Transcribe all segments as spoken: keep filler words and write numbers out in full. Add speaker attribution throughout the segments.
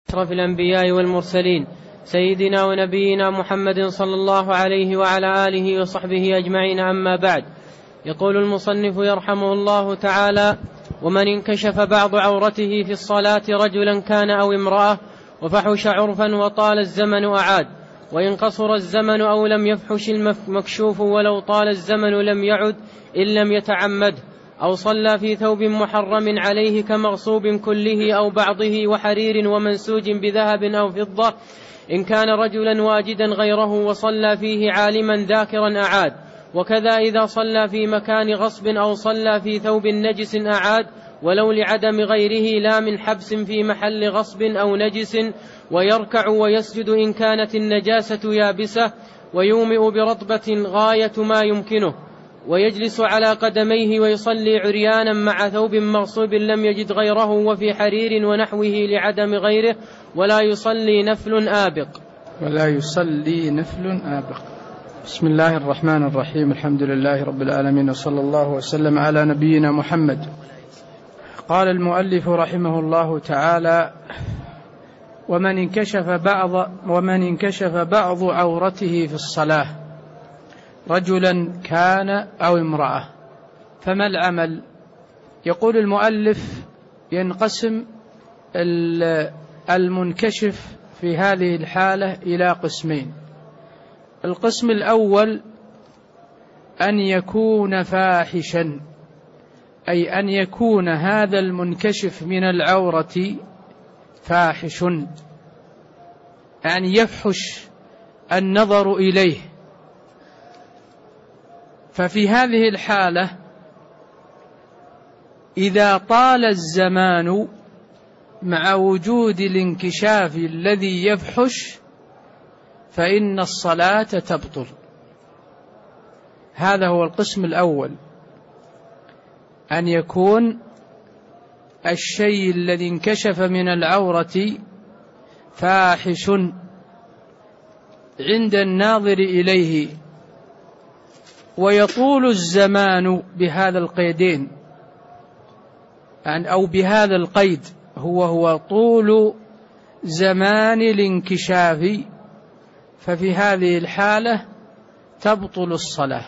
Speaker 1: أشرف الأنبياء والمرسلين سيدنا ونبينا محمد صلى الله عليه وعلى آله وصحبه أجمعين، أما بعد. يقول المصنف يرحمه الله تعالى: ومن انكشف بعض عورته في الصلاة رجلا كان أو امرأة وفحش عرفا وطال الزمن أعاد، وإن قصر الزمن أو لم يفحش المكشوف ولو طال الزمن لم يعد إن لم يتعمد، أو صلى في ثوب محرم عليه كمغصوب كله أو بعضه وحرير ومنسوج بذهب أو فضة، إن كان رجلا واجدا غيره وصلى فيه عالما ذاكرا أعاد، وكذا إذا صلى في مكان غصب أو صلى في ثوب نجس أعاد، ولو لعدم غيره لا من حبس في محل غصب أو نجس، ويركع ويسجد إن كانت النجاسة يابسة، ويومئ برطبة غاية ما يمكنه، ويجلس على قدميه ويصلي عريانا مع ثوب مغصوب لم يجد غيره وفي حرير ونحوه لعدم غيره، ولا يصلي نفل آبق
Speaker 2: ولا يصلي نفل آبق. بسم الله الرحمن الرحيم، الحمد لله رب العالمين، وصلى الله وسلم على نبينا محمد. قال المؤلف رحمه الله تعالى: ومن انكشف بعض ومن انكشف بعض عورته في الصلاة رجلا كان أو امرأة، فما العمل؟ يقول المؤلف: ينقسم المنكشف في هذه الحالة إلى قسمين. القسم الأول أن يكون فاحشا، أي أن يكون هذا المنكشف من العورة فاحش، يعني يفحش النظر إليه. ففي هذه الحالة إذا طال الزمان مع وجود الانكشاف الذي يفحش فإن الصلاة تبطل. هذا هو القسم الأول، أن يكون الشيء الذي انكشف من العورة فاحش عند الناظر إليه، ويطول الزمان بهذا القيدين أو بهذا القيد، هو هو طول زمان الانكشاف، ففي هذه الحالة تبطل الصلاة.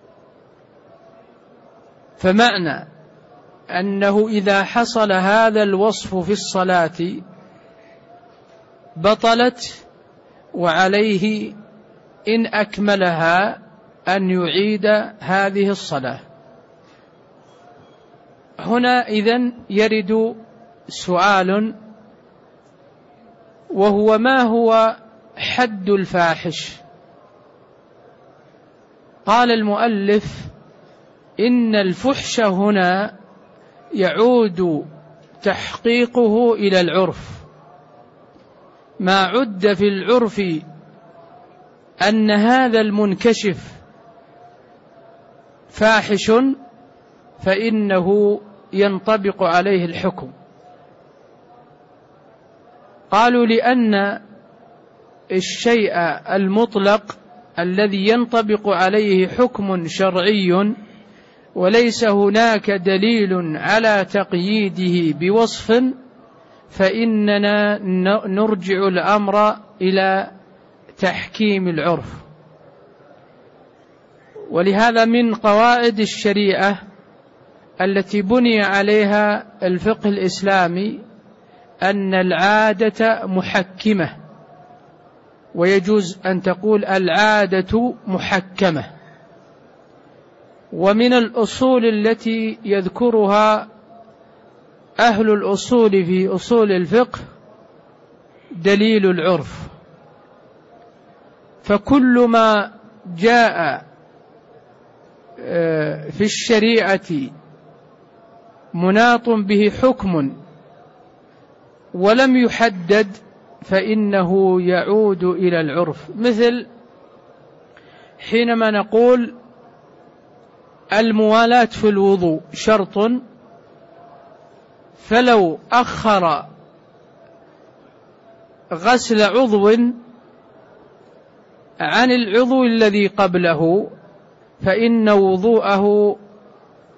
Speaker 2: فمعنى أنه إذا حصل هذا الوصف في الصلاة بطلت، وعليه إن أكملها أن يعيد هذه الصلاة. هنا إذن يرد سؤال، وهو: ما هو حد الفاحش؟ قال المؤلف: إن الفحش هنا يعود تحقيقه إلى العرف. ما عد في العرف أن هذا المنكشف فاحش فإنه ينطبق عليه الحكم. قالوا: لأن الشيء المطلق الذي ينطبق عليه حكم شرعي وليس هناك دليل على تقييده بوصف، فإننا نرجع الأمر إلى تحكيم العرف. ولهذا من قواعد الشريعة التي بني عليها الفقه الإسلامي أن العادة محكمة، ويجوز أن تقول العادة محكمة. ومن الأصول التي يذكرها أهل الأصول في أصول الفقه دليل العرف. فكل ما جاء في الشريعة مناط به حكم ولم يحدد فإنه يعود إلى العرف. مثل حينما نقول الموالاة في الوضوء شرط، فلو أخر غسل عضو عن العضو الذي قبله فإن وضوءه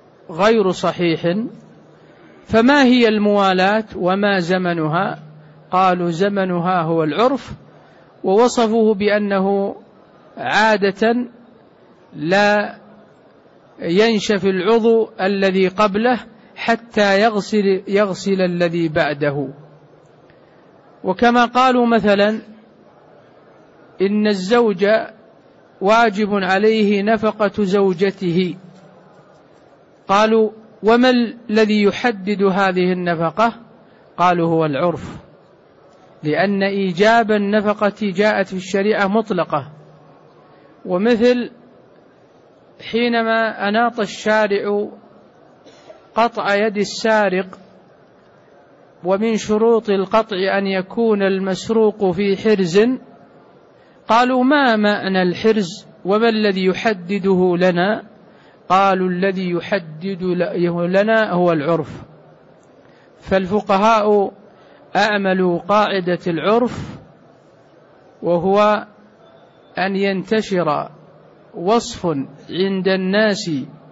Speaker 2: غير صحيح. فما هي الموالاة وما زمنها؟ قالوا زمنها هو العرف، ووصفوه بأنه عادة لا ينشف العضو الذي قبله حتى يغسل, يغسل الذي بعده. وكما قالوا مثلا إن الزوج واجب عليه نفقة زوجته، قالوا وما الذي يحدد هذه النفقة؟ قالوا هو العرف، لأن إيجاب النفقة جاءت في الشريعة مطلقة. ومثل حينما أناط الشارع قطع يد السارق، ومن شروط القطع أن يكون المسروق في حرز، قالوا ما معنى الحرز وما الذي يحدده لنا؟ قالوا الذي يحدد لنا هو العرف. فالفقهاء أعملوا قاعدة العرف، وهو أن ينتشر وصف عند الناس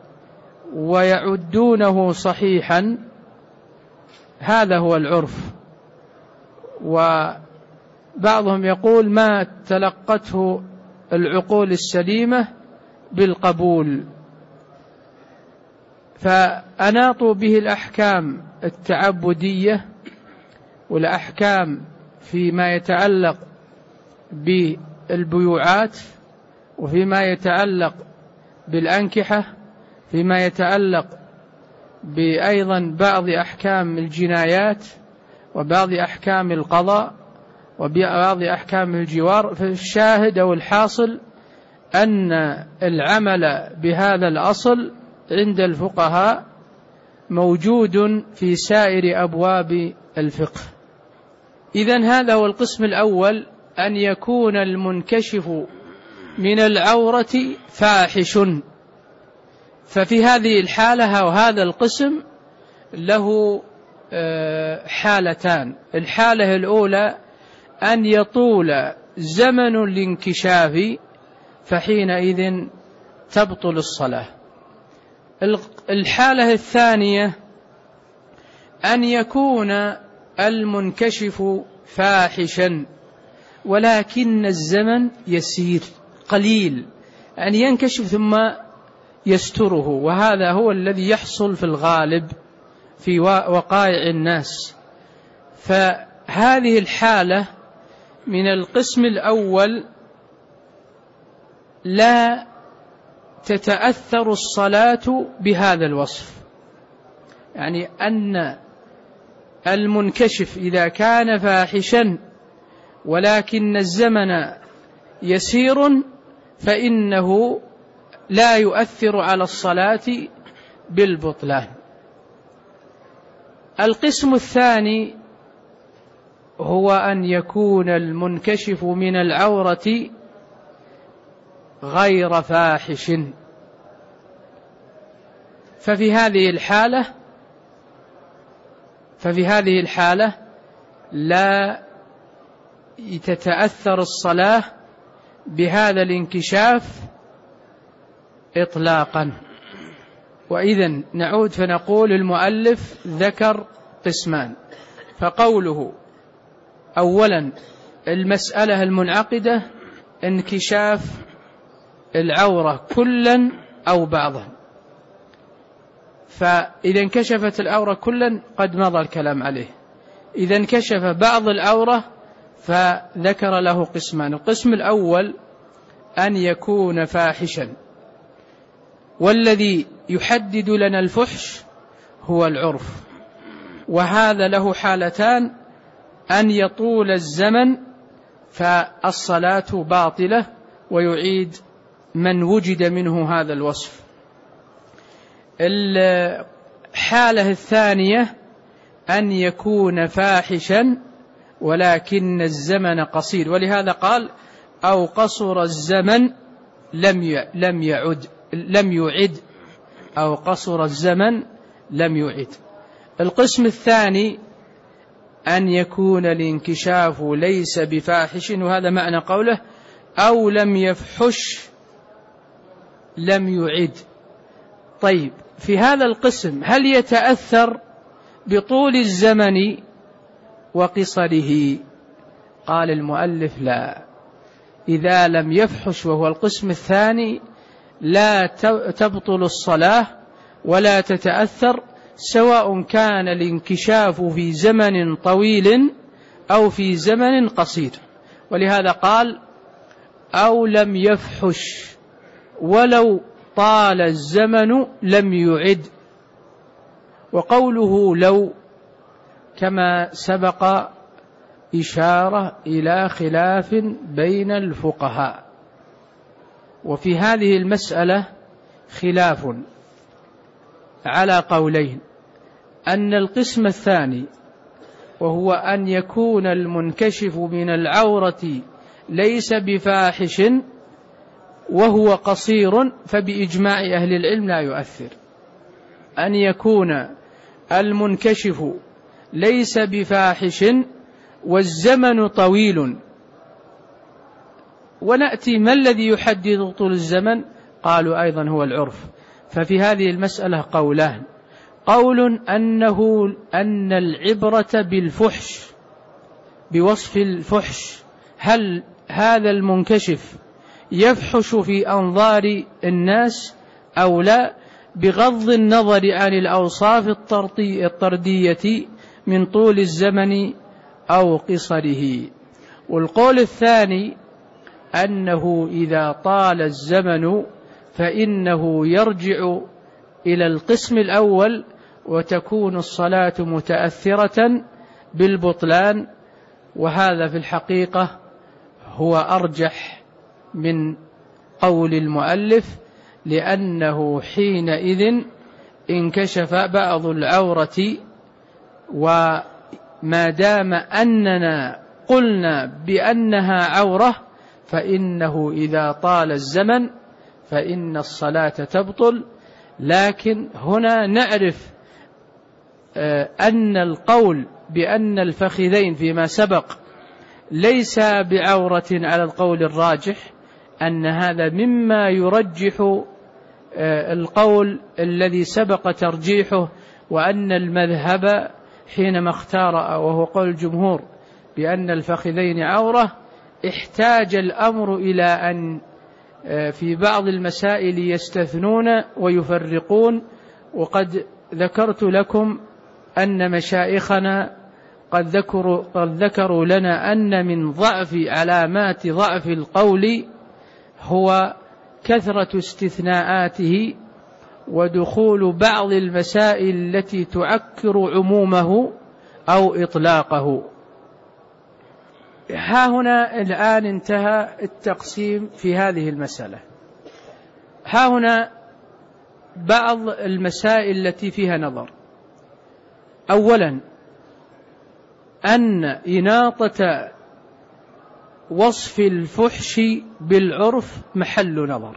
Speaker 2: ويعدونه صحيحا، هذا هو العرف. وبعضهم يقول ما تلقته العقول السليمة بالقبول، فأناطوا به الأحكام التعبدية والأحكام فيما يتعلق بالبيوعات، وفيما يتعلق بالأنكحة، فيما يتعلق بأيضا بعض أحكام الجنايات، وبعض أحكام القضاء، وبعض أحكام الجوار. فالشاهد أو الحاصل أن العمل بهذا الأصل عند الفقهاء موجود في سائر أبواب الفقه. إذن هذا هو القسم الأول، أن يكون المنكشف من العورة فاحش. ففي هذه الحالة وهذا القسم له حالتان. الحالة الأولى أن يطول زمن الانكشاف، فحينئذ تبطل الصلاة. الحالة الثانية أن يكون المنكشف فاحشا ولكن الزمن يسير قليل، أن ينكشف ثم يستره، وهذا هو الذي يحصل في الغالب في وقائع الناس. فهذه الحالة من القسم الأول لا تتأثر الصلاة بهذا الوصف، يعني أن المنكشف إذا كان فاحشا ولكن الزمن يسير فإنه لا يؤثر على الصلاة بالبطلان. القسم الثاني هو أن يكون المنكشف من العورة غير فاحش، ففي هذه الحالة ففي هذه الحالة لا تتأثر الصلاة بهذا الانكشاف إطلاقا. وإذن نعود فنقول المؤلف ذكر قسمان، فقوله أولا المسألة المنعقدة انكشاف العورة كلا أو بعضا، فإذا انكشفت العورة كلا قد مضى الكلام عليه. إذا انكشف بعض العورة فذكر له قسمان. القسم الأول أن يكون فاحشا، والذي يحدد لنا الفحش هو العرف، وهذا له حالتان: أن يطول الزمن فالصلاة باطلة ويعيد من وجد منه هذا الوصف. الحالة الثانية أن يكون فاحشا ولكن الزمن قصير، ولهذا قال أو قصر الزمن لم لم يعد لم يعد أو قصر الزمن لم يعد. القسم الثاني أن يكون الانكشاف ليس بفاحش، وهذا معنى قوله أو لم يفحش لم يعد. طيب، في هذا القسم هل يتأثر بطول الزمن وقصره. قال المؤلف لا، إذا لم يفحش وهو القسم الثاني لا تبطل الصلاة ولا تتأثر، سواء كان الانكشاف في زمن طويل أو في زمن قصير. ولهذا قال أو لم يفحش، ولو طال الزمن لم يعد. وقوله لو كما سبق إشارة إلى خلاف بين الفقهاء، وفي هذه المسألة خلاف على قولين: أن القسم الثاني وهو أن يكون المنكشف من العورة ليس بفاحش وهو قصير، فبإجماع أهل العلم لا يؤثر. أن يكون المنكشف ليس بفاحش والزمن طويل. ونأتي ما الذي يحدد طول الزمن؟ قالوا أيضا هو العرف. ففي هذه المسألة قولان: قول أنه أن العبرة بالفحش، بوصف الفحش، هل هذا المنكشف يفحش في أنظار الناس أو لا، بغض النظر عن الأوصاف الطردية من طول الزمن أو قصره. والقول الثاني أنه إذا طال الزمن فإنه يرجع إلى القسم الأول وتكون الصلاة متأثرة بالبطلان. وهذا في الحقيقة هو أرجح من قول المؤلف، لأنه حينئذ انكشف بعض العورة، وما دام أننا قلنا بأنها عورة فإنه إذا طال الزمن فإن الصلاة تبطل. لكن هنا نعرف أن القول بأن الفخذين فيما سبق ليس بعورة على القول الراجح، أن هذا مما يرجح القول الذي سبق ترجيحه، وأن المذهب حينما اختار وهو قول الجمهور بأن الفخذين عورة، احتاج الأمر إلى أن في بعض المسائل يستثنون ويفرقون. وقد ذكرت لكم أن مشايخنا قد ذكروا, قد ذكروا لنا أن من ضعف علامات ضعف القول هو كثرة استثناءاته ودخول بعض المسائل التي تعكر عمومه أو إطلاقه. ها هنا الآن انتهى التقسيم في هذه المسألة. ها هنا بعض المسائل التي فيها نظر. أولا، أن إناطة وصف الفحش بالعرف محل نظر،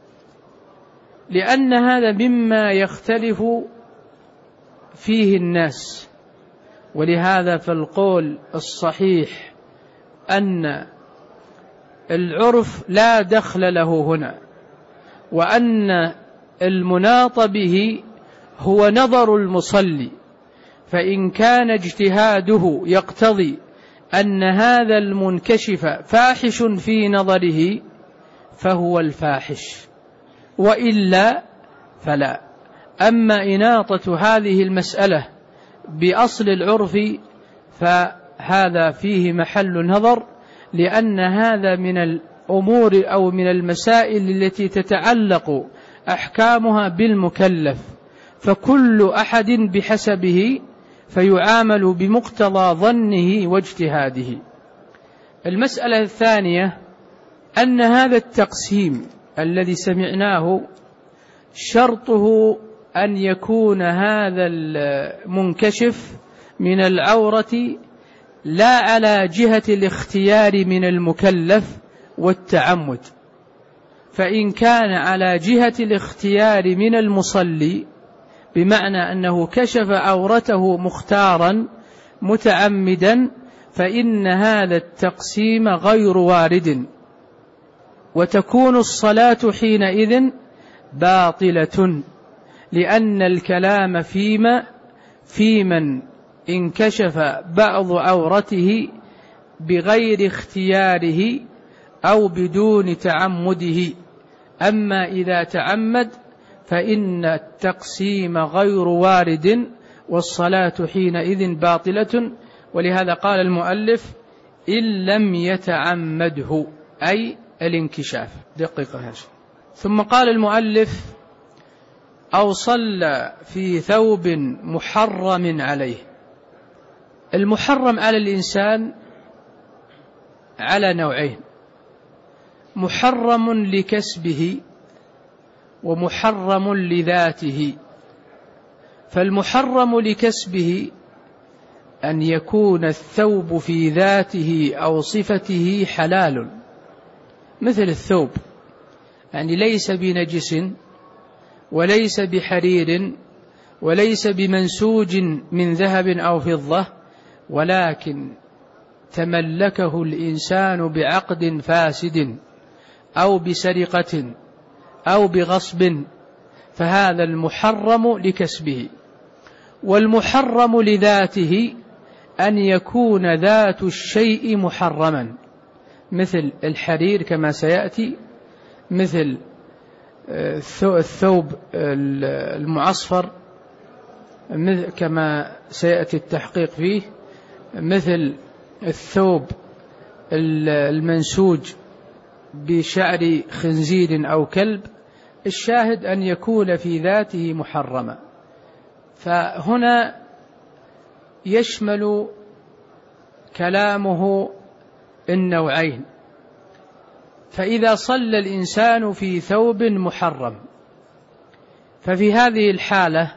Speaker 2: لأن هذا مما يختلف فيه الناس. ولهذا فالقول الصحيح أن العرف لا دخل له هنا، وأن المناط به هو نظر المصلي، فإن كان اجتهاده يقتضي أن هذا المنكشف فاحش في نظره فهو الفاحش، وإلا فلا. أما إناطة هذه المسألة بأصل العرف فهذا فيه محل نظر، لأن هذا من الأمور أو من المسائل التي تتعلق أحكامها بالمكلف، فكل أحد بحسبه فيعامل بمقتضى ظنه واجتهاده. المسألة الثانية أن هذا التقسيم الذي سمعناه شرطه أن يكون هذا المنكشف من العورة لا على جهة الاختيار من المكلف والتعمد، فإن كان على جهة الاختيار من المصلي بمعنى أنه كشف عورته مختارا متعمدا فإن هذا التقسيم غير وارد، وتكون الصلاة حينئذ باطلة، لأن الكلام فيما في من انكشف بعض عورته بغير اختياره أو بدون تعمده. أما إذا تعمد فإن التقسيم غير وارد والصلاة حينئذ باطلة. ولهذا قال المؤلف إن لم يتعمده، أي الانكشاف. دقيقة هذا. ثم قال المؤلف أو صلى في ثوب محرم عليه. المحرم على الإنسان على نوعين: محرم لكسبه ومحرم لذاته. فالمحرم لكسبه أن يكون الثوب في ذاته أو صفته حلال، مثل الثوب، يعني ليس بنجس وليس بحرير وليس بمنسوج من ذهب أو فضة، ولكن تملكه الإنسان بعقد فاسد أو بسرقة أو بغصب، فهذا المحرم لكسبه. والمحرم لذاته أن يكون ذات الشيء محرما، مثل الحرير كما سيأتي، مثل الثوب المعصفر كما سيأتي التحقيق فيه، مثل الثوب المنسوج بشعر خنزير أو كلب. الشاهد أن يكون في ذاته محرما. فهنا يشمل كلامه النوعين. فإذا صلى الإنسان في ثوب محرم، ففي هذه الحالة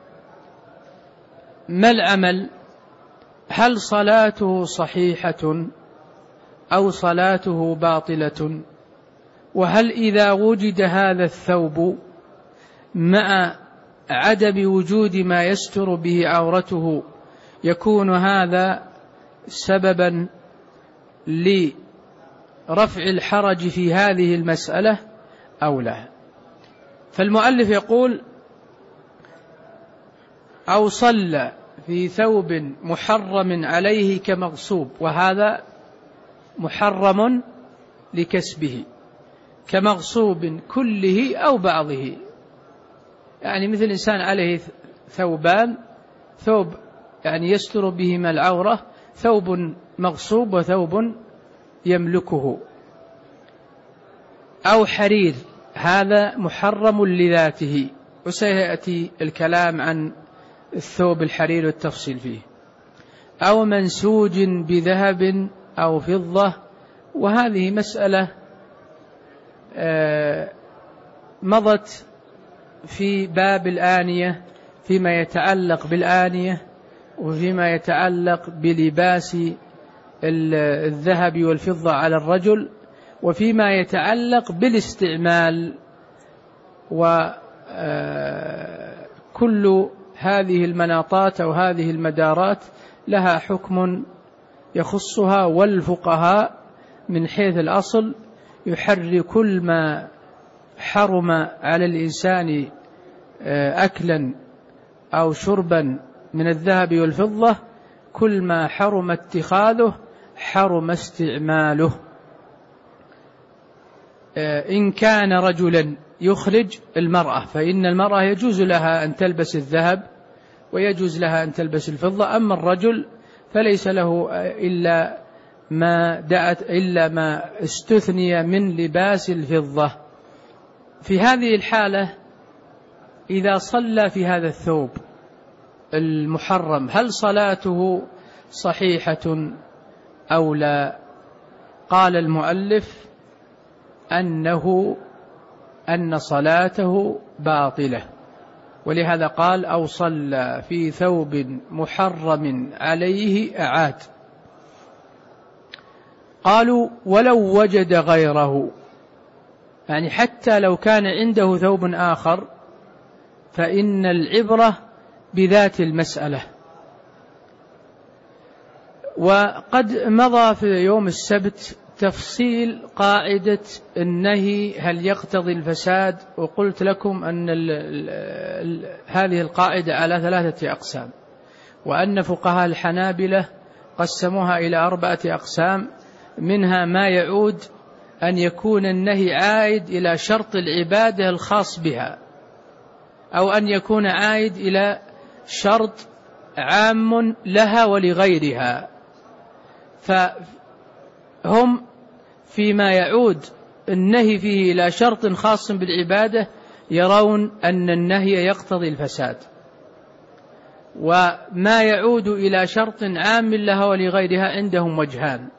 Speaker 2: ما العمل؟ هل صلاته صحيحة أو صلاته باطلة؟ وهل إذا وجد هذا الثوب مع عدم وجود ما يستر به عورته يكون هذا سببا لرفع الحرج في هذه المسألة أو لا؟ فالمؤلف يقول أو صلى في ثوب محرم عليه كمغصوب، وهذا محرم لكسبه، كمغصوب كله أو بعضه. يعني مثل إنسان عليه ثوبان، ثوب يعني يستر بهما العورة، ثوب مغصوب وثوب يملكه، أو حرير، هذا محرم لذاته، وسيأتي الكلام عن الثوب الحرير والتفصيل فيه، أو منسوج بذهب أو فضة. وهذه مسألة مضت في باب الآنية فيما يتعلق بالآنية، وفيما يتعلق بلباس الذهب والفضة على الرجل، وفيما يتعلق بالاستعمال. وكل هذه المناطات أو هذه المدارات لها حكم يخصها، والفقهاء من حيث الأصل يحرر كل ما حرم على الإنسان أكلا أو شربا من الذهب والفضة، كل ما حرم اتخاذه حرم استعماله. إن كان رجلا يخرج المرأة، فإن المرأة يجوز لها أن تلبس الذهب ويجوز لها أن تلبس الفضة. أما الرجل فليس له إلا ما دعت إلا ما استثني من لباس الفضة. في هذه الحالة إذا صلى في هذا الثوب المحرم هل صلاته صحيحة أو لا؟ قال المؤلف أنه أن صلاته باطلة، ولهذا قال أو صلى في ثوب محرم عليه أعاد. قالوا ولو وجد غيره، يعني حتى لو كان عنده ثوب آخر فإن العبرة بذات المسألة. وقد مضى في يوم السبت تفصيل قاعدة النهي هل يقتضي الفساد، وقلت لكم أن ال ال ال هذه القاعدة على ثلاثة أقسام، وأن فقهاء الحنابلة قسموها إلى أربعة أقسام، منها ما يعود أن يكون النهي عائد إلى شرط العبادة الخاص بها، أو أن يكون عائد إلى شرط عام لها ولغيرها. فهم فيما يعود النهي فيه إلى شرط خاص بالعبادة يرون أن النهي يقتضي الفساد، وما يعود إلى شرط عام لها ولغيرها عندهم وجهان.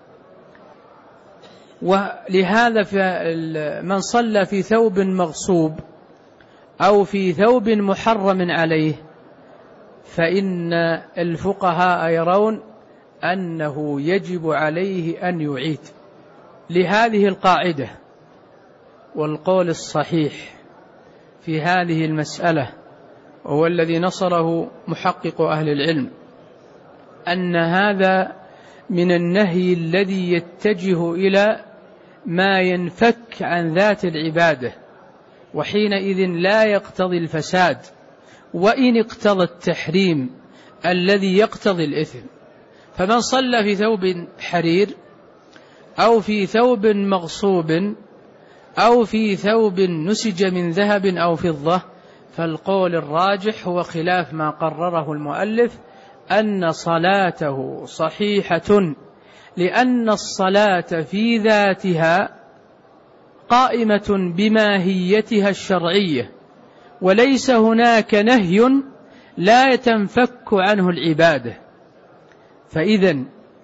Speaker 2: ولهذا من صلى في ثوب مغصوب أو في ثوب محرم عليه فإن الفقهاء يرون أنه يجب عليه أن يعيد لهذه القاعدة. والقول الصحيح في هذه المسألة وهو الذي نصره محقق أهل العلم أن هذا من النهي الذي يتجه إلى ما ينفك عن ذات العبادة، وحينئذ لا يقتضي الفساد وإن اقتضى التحريم الذي يقتضي الإثم. فمن صلى في ثوب حرير أو في ثوب مغصوب أو في ثوب نسج من ذهب أو فضة، فالقول الراجح هو خلاف ما قرره المؤلف أن صلاته صحيحة، لأن الصلاة في ذاتها قائمة بماهيتها الشرعية، وليس هناك نهي لا يتنفك عنه العبادة. فإذا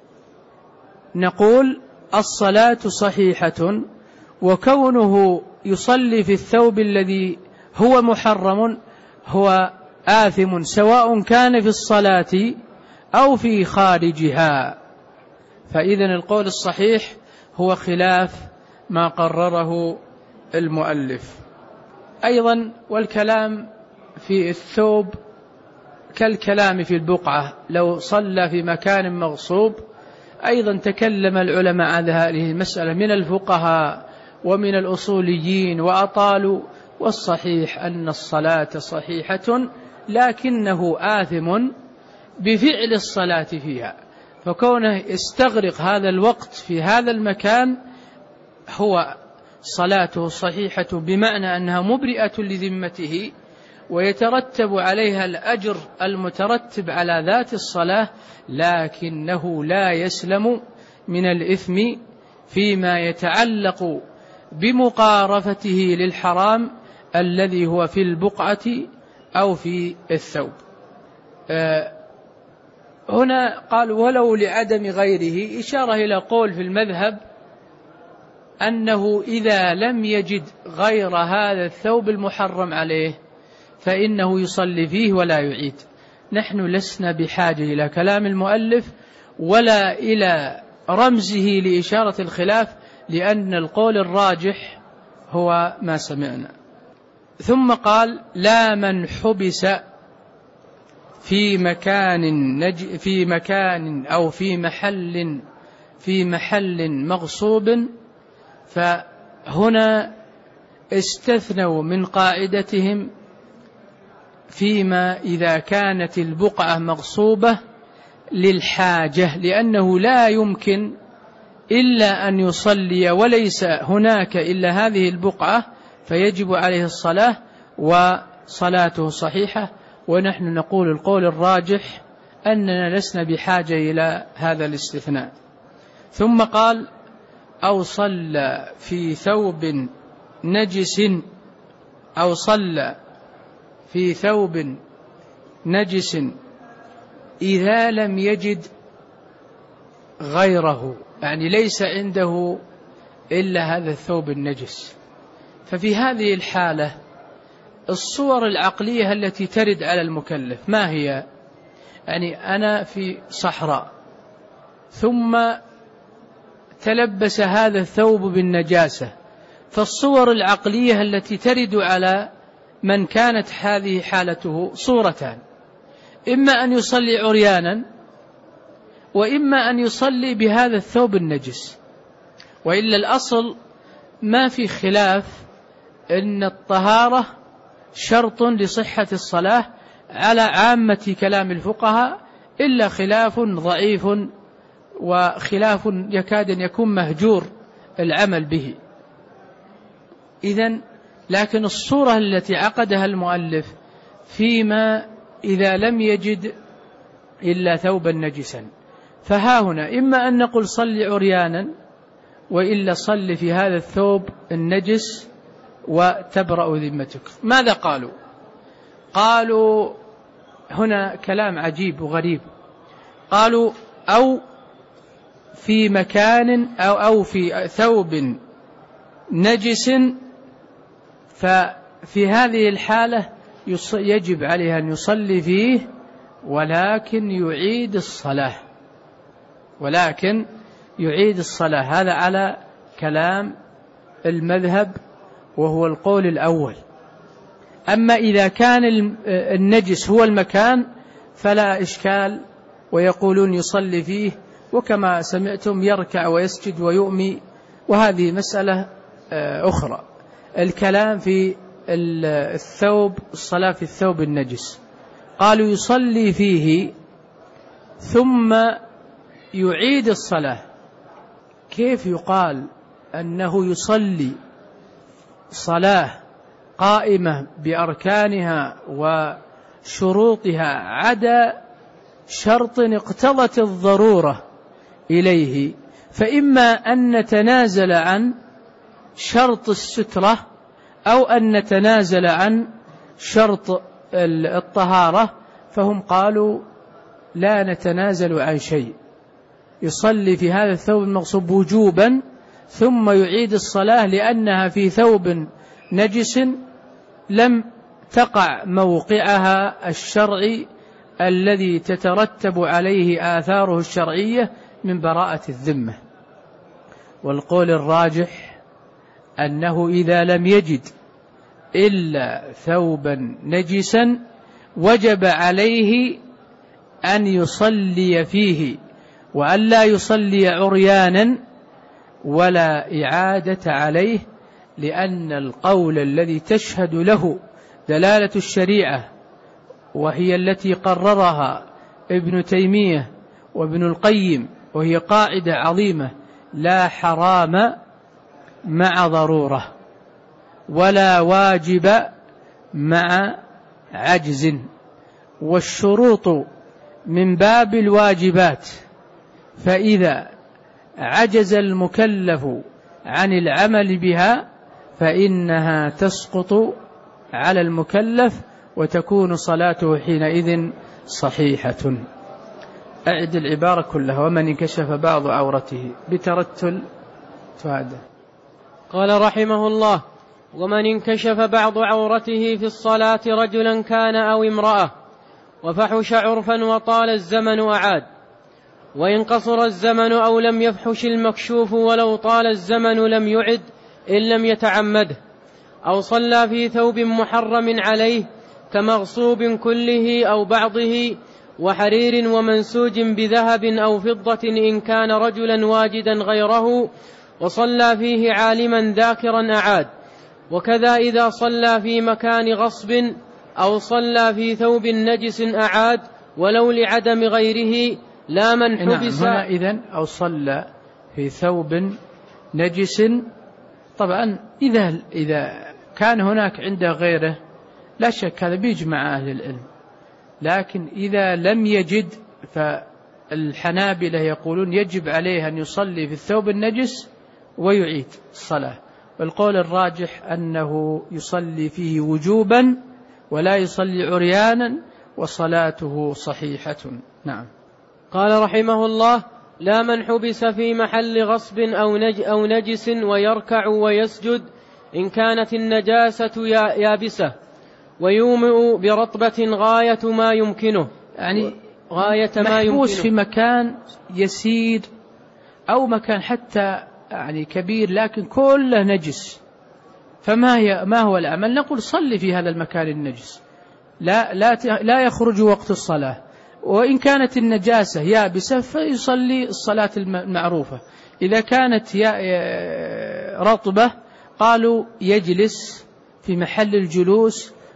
Speaker 2: نقول الصلاة صحيحة، وكونه يصلي في الثوب الذي هو محرم هو آثم سواء كان في الصلاة أو في خارجها. فإذا القول الصحيح هو خلاف ما قرره المؤلف. أيضا والكلام في الثوب كالكلام في البقعة، لو صلى في مكان مغصوب أيضا تكلم العلماء عن هذه المسألة من الفقهاء ومن الأصوليين وأطالوا، والصحيح أن الصلاة صحيحة لكنه آثم بفعل الصلاة فيها، فكونه استغرق هذا الوقت في هذا المكان هو صلاته صحيحة، بمعنى أنها مبرئة لذمته ويترتب عليها الأجر المترتب على ذات الصلاة، لكنه لا يسلم من الإثم فيما يتعلق بمقارفته للحرام الذي هو في البقعة أو في الثوب. آه هنا قال ولو لعدم غيره، إشارة إلى قول في المذهب أنه إذا لم يجد غير هذا الثوب المحرم عليه فإنه يصلي فيه ولا يعيد. نحن لسنا بحاجة إلى كلام المؤلف ولا إلى رمزه لإشارة الخلاف، لأن القول الراجح هو ما سمعنا. ثم قال لا من حبس في مكان نج في مكان أو في محل في محل مغصوب، فهنا استثنوا من قاعدتهم فيما إذا كانت البقعة مغصوبة للحاجة، لأنه لا يمكن إلا أن يصلي وليس هناك إلا هذه البقعة، فيجب عليه الصلاة وصلاته صحيحة. ونحن نقول القول الراجح أننا لسنا بحاجة إلى هذا الاستثناء. ثم قال أو صلى في ثوب نجس أو صلى في ثوب نجس إذا لم يجد غيره، يعني ليس عنده إلا هذا الثوب النجس. ففي هذه الحالة الصور العقلية التي ترد على المكلف ما هي؟ يعني أنا في صحراء ثم تلبس هذا الثوب بالنجاسة، فالصور العقلية التي ترد على من كانت هذه حالته صورتان: إما أن يصلي عريانا، وإما أن يصلي بهذا الثوب النجس. وإلا الأصل ما في خلاف أن الطهارة شرط لصحة الصلاة على عامة كلام الفقهاء، إلا خلاف ضعيف وخلاف يكاد أن يكون مهجور العمل به. إذن لكن الصورة التي عقدها المؤلف فيما إذا لم يجد إلا ثوبا نجسا، فها هنا إما أن نقول صل عريانا وإلا صل في هذا الثوب النجس وتبرأ ذمتك. ماذا قالوا؟ قالوا هنا كلام عجيب وغريب. قالوا أو في مكان أو, أو في ثوب نجس، ففي هذه الحالة يجب عليه أن يصلي فيه ولكن يعيد الصلاة ولكن يعيد الصلاة. هذا على كلام المذهب وهو القول الأول. أما إذا كان النجس هو المكان فلا إشكال، ويقولون يصلي فيه، وكما سمعتم يركع ويسجد ويؤمي، وهذه مسألة أخرى. الكلام في الثوب، الصلاة في الثوب النجس، قالوا يصلي فيه ثم يعيد الصلاة. كيف يقال أنه يصلي صلاة قائمة بأركانها وشروطها عدا شرط اقتضت الضرورة إليه؟ فإما أن نتنازل عن شرط السترة أو أن نتنازل عن شرط الطهارة، فهم قالوا لا نتنازل عن شيء، يصلي في هذا الثوب المغصوب وجوبا ثم يعيد الصلاة، لأنها في ثوب نجس لم تقع موقعها الشرعي الذي تترتب عليه آثاره الشرعية من براءة الذمة. والقول الراجح أنه إذا لم يجد إلا ثوبا نجسا وجب عليه أن يصلي فيه، وأن لا يصلي عريانا ولا إعادة عليه، لأن القول الذي تشهد له دلالة الشريعة وهي التي قررها ابن تيمية وابن القيم، وهي قاعدة عظيمة: لا حرام مع ضرورة ولا واجب مع عجز، والشروط من باب الواجبات، فإذا عجز المكلف عن العمل بها فإنها تسقط على المكلف وتكون صلاته حينئذ صحيحة. أعد العبارة كلها: ومن انكشف بعض عورته بترتل فهذا.
Speaker 1: قال رحمه الله: ومن انكشف بعض عورته في الصلاة رجلا كان أو امرأة وفحش عرفا وطال الزمن أعاد، وإن قصر الزمن أو لم يفحش المكشوف ولو طال الزمن لم يعد إن لم يتعمده، أو صلى في ثوب محرم عليه كمغصوب كله أو بعضه وحرير ومنسوج بذهب أو فضة إن كان رجلا واجدا غيره وصلى فيه عالما ذاكرا أعاد. وكذا إذا صلى في مكان غصب أو صلى في ثوب نجس أعاد ولو لعدم غيره لا من حبس.
Speaker 2: نعم، هنا إذن أو صلى في ثوب نجس، طبعا إذا, إذا كان هناك عنده غيره لا شك هذا بيجمع أهل العلم، لكن إذا لم يجد فالحنابلة يقولون يجب عليه أن يصلي في الثوب النجس ويعيد الصلاة. والقول الراجح أنه يصلي فيه وجوبا ولا يصلي عريانا وصلاته صحيحة. نعم.
Speaker 1: قال رحمه الله: لا من حبس في محل غصب أو, نج أو نجس ويركع ويسجد إن كانت النجاسة يابسة ويومئ برطبة غاية ما يمكنه،
Speaker 2: يعني
Speaker 1: غاية ما يمكنه،
Speaker 2: محبوس في مكان يسير أو مكان حتى يعني كبير لكن كله نجس، فما هي ما هو العمل؟ نقول صلي في هذا المكان النجس، لا لا لا يخرج وقت الصلاة. وإن كانت النجاسة يابسة فيصلي الصلاة المعروفة. إذا كانت رطبة قالوا يجلس في محل الجلوس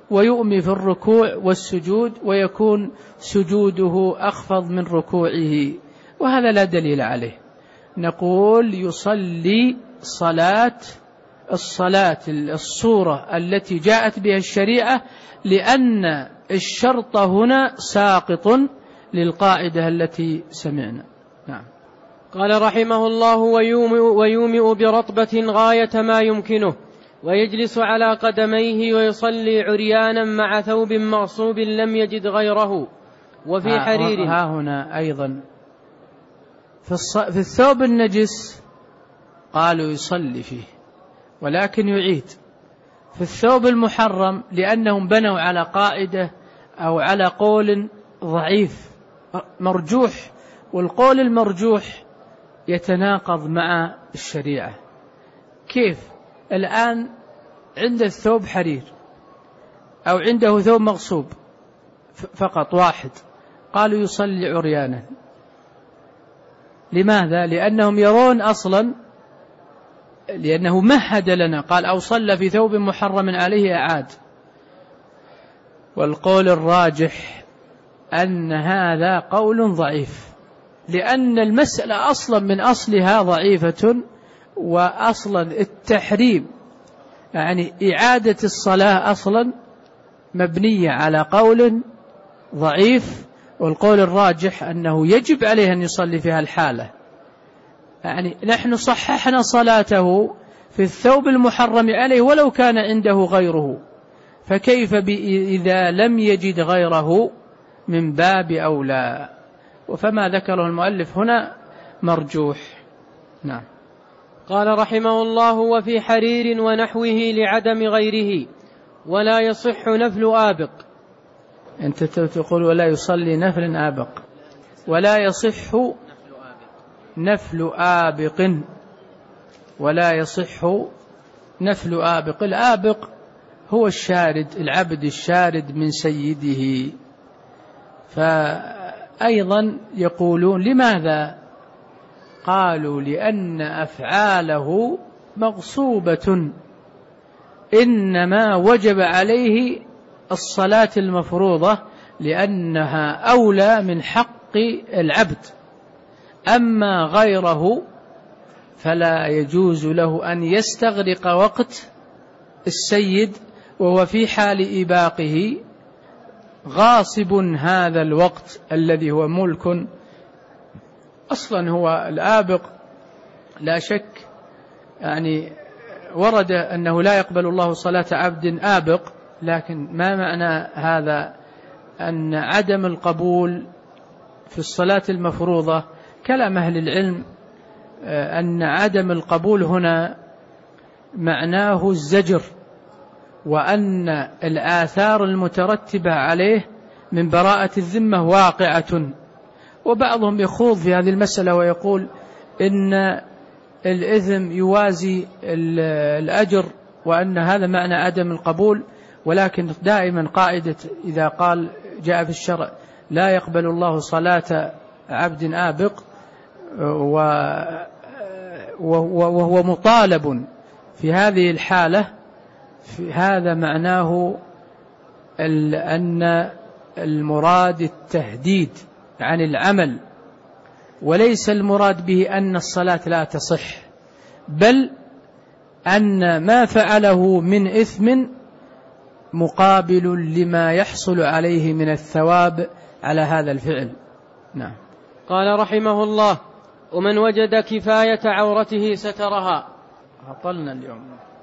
Speaker 2: ويؤمي في الركوع والسجود ويكون سجوده أخفض من ركوعه، وهذا لا دليل عليه. نقول يصلي صلاة الصلاة الصورة التي جاءت بها الشريعة، لأن الشرط هنا ساقط للقاعدة التي سمعنا. نعم.
Speaker 1: قال رحمه الله: ويومئ, ويومئ برطبة غاية ما يمكنه، ويجلس على قدميه ويصلي عريانا مع ثوب مغصوب لم يجد غيره وفي حرير.
Speaker 2: ها هنا أيضا في, في الثوب النجس قالوا يصلي فيه، ولكن يعيد. في الثوب المحرم لأنهم بنوا على قاعدة أو على قول ضعيف مرجوح، والقول المرجوح يتناقض مع الشريعة. كيف؟ الآن عنده الثوب حرير أو عنده ثوب مغصوب فقط واحد، قالوا يصلي عريانا. لماذا؟ لأنهم يرون أصلا، لأنه مهد لنا قال أو صلى في ثوب محرم عليه أعاد. والقول الراجح أن هذا قول ضعيف، لأن المسألة أصلا من أصلها ضعيفة، وأصلا التحريم يعني إعادة الصلاة أصلا مبنية على قول ضعيف، والقول الراجح أنه يجب عليه أن يصلي في هالحالة. يعني نحن صححنا صلاته في الثوب المحرم عليه ولو كان عنده غيره، فكيف إذا لم يجد غيره؟ من باب أولى. وفما ذكره المؤلف هنا مرجوح. نعم.
Speaker 1: قال رحمه الله: وفي حرير ونحوه لعدم غيره، ولا يصح نفل آبق.
Speaker 2: أنت تقول ولا يصلي نفل آبق، ولا يصح نفل آبق، ولا يصح نفل آبق. الآبق هو الشارد، العبد الشارد من سيده. فأيضا يقولون لماذا؟ قالوا لأن أفعاله مغصوبة، إنما وجب عليه الصلاة المفروضة لأنها أولى من حق العبد، أما غيره فلا يجوز له أن يستغرق وقت السيد وهو في حال إباقه، غاصب هذا الوقت الذي هو ملك. أصلا هو الآبق لا شك يعني ورد أنه لا يقبل الله صلاة عبد آبق، لكن ما معنى هذا؟ أن عدم القبول في الصلاة المفروضة كلام أهل العلم أن عدم القبول هنا معناه الزجر، وأن الآثار المترتبة عليه من براءة الذمة واقعة. وبعضهم يخوض في هذه المسألة ويقول إن الإثم يوازي الأجر، وأن هذا معنى عدم القبول. ولكن دائما قاعدة إذا قال جاء في الشرع لا يقبل الله صلاة عبد آبق وهو مطالب في هذه الحالة، في هذا معناه أن المراد التهديد عن العمل، وليس المراد به أن الصلاة لا تصح، بل أن ما فعله من إثم مقابل لما يحصل عليه من الثواب على هذا الفعل. نعم.
Speaker 1: قال رحمه الله: ومن وجد كفاية عورته سترها.
Speaker 2: أطلنا اليوم.